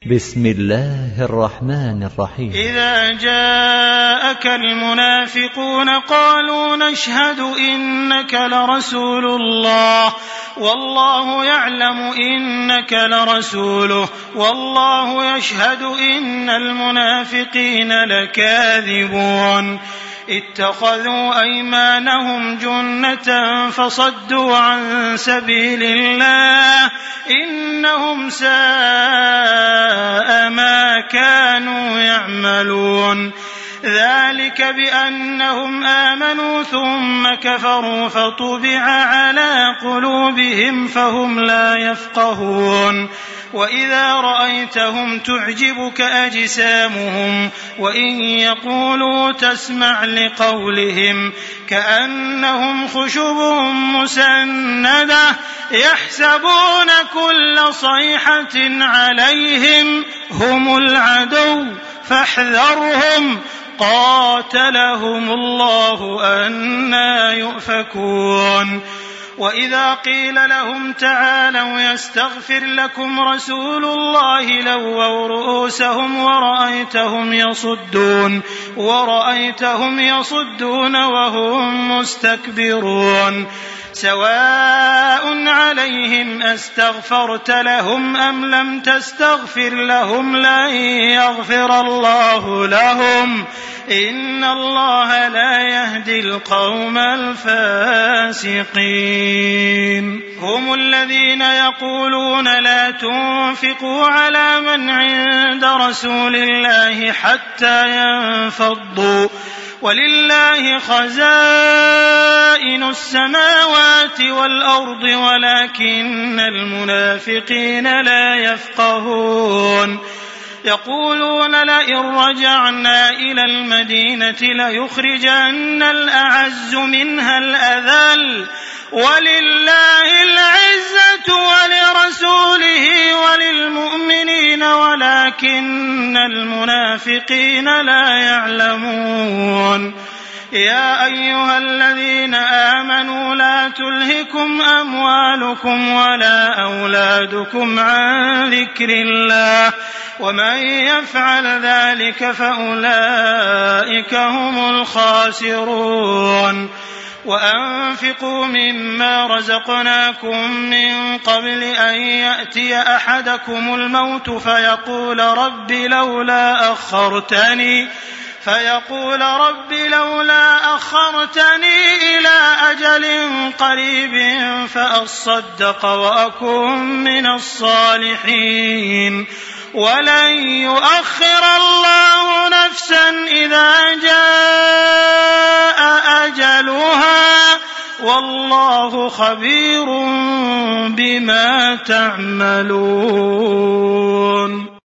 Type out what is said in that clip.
بسم الله الرحمن الرحيم. إذا جاءك المنافقون قالوا نشهد إنك لرسول الله والله يعلم إنك لرسوله والله يشهد إن المنافقين لكاذبون اتخذوا أيمانهم جنة فصدوا عن سبيل الله إنهم ساء ما كانوا يعملون ذلك بأنهم آمنوا ثم كفروا فطبع على قلوبهم فهم لا يفقهون وإذا رأيتهم تعجبك أجسامهم وإن يقولوا تسمع لقولهم كأنهم خشب مسندة يحسبون كل صيحة عليهم هم العدو فاحذرهم قاتلهم الله أنى يؤفكون وإذا قيل لهم تعالوا يستغفر لكم رسول الله لووا رؤوسهم ورأيتهم يصدون وهم مستكبرون سواء عليهم أستغفرت لهم أم لم تستغفر لهم لن يغفر الله لهم إن الله لا يهدي القوم الفاسقين هم الذين يقولون لا تنفقوا على من عند رسول الله حتى ينفضوا ولله خزائن السماوات والأرض ولكن المنافقين لا يفقهون يقولون لئن رجعنا إلى المدينة ليخرجن الأعز منها الأذل ولله العزة ولرسوله وللمؤمنين ولكن المنافقين لا يعلمون يا أيها الذين آمنوا لا تلهكم أموالكم ولا أولادكم عن ذكر الله ومن يفعل ذلك فأولئك هم الخاسرون وأنفقوا مما رزقناكم من قبل أن يأتي أحدكم الموت فيقول رب لولا أخرتني إلى أجل قريب فأصدق وأكن من الصالحين ولن يؤخر الله نفسا إذا جاء أجلها والله خبير بما تعملون.